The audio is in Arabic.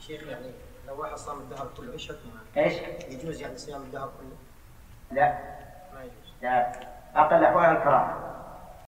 شيخ يعني لو واحد صام الدهر كله ايش حكمه؟ ايش؟ يجوز يعني صيام الدهر كله؟ لا. ما يجوز. لا، أقل أحوال الكراهة.